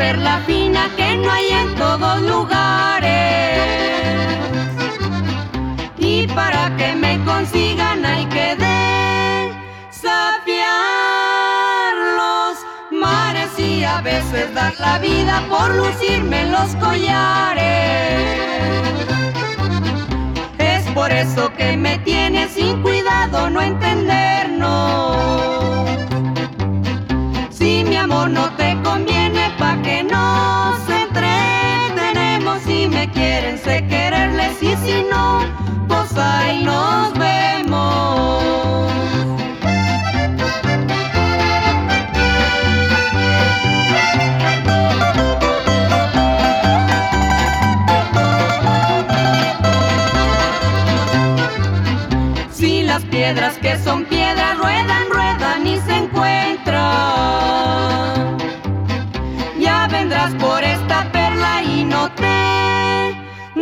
perla fina que no hay en todos lugares. Y para que me consigan hay que desafiar los mares y a veces dar la vida por lucirme en los collares. Es por eso que me tienes sin cuidado no entendernos. Si mi amor no te conviene, pa' que nos entretenemos. Si me quieren, sé quererles, y si no, pues ahí nos vemos. Si las piedras que son piedras ruedan, ruedan y se encuentran, ya vendrás por esta perla y no te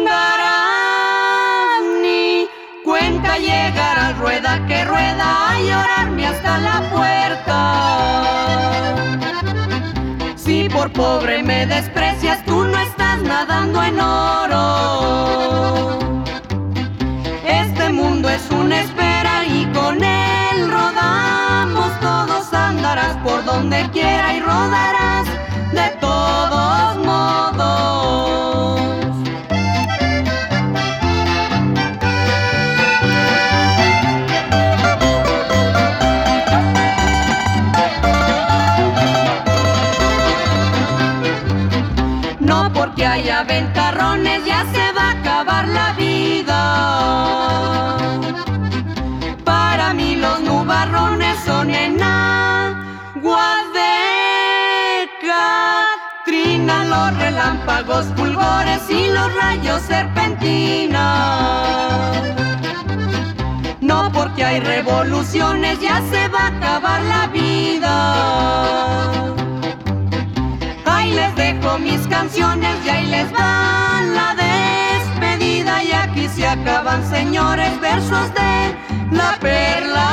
darás ni cuenta. Llegarás rueda que rueda a llorarme hasta la puerta. Si por pobre me desprecias, tú no estás nadando en oro. Este mundo es una espera y con él rodamos todos. Andarás por donde quiera y rodarás de todos modos. No porque haya ventarrones ya se va a acabar la vida. Para mí los nubarrones son en aguas de Catrina, los relámpagos, fulgores y los rayos serpentinas. No porque hay revoluciones ya se va a acabar la vida. Ahí les dejo mis canciones y ahí les va la despedida. Y aquí se acaban, señores, versos de La Perla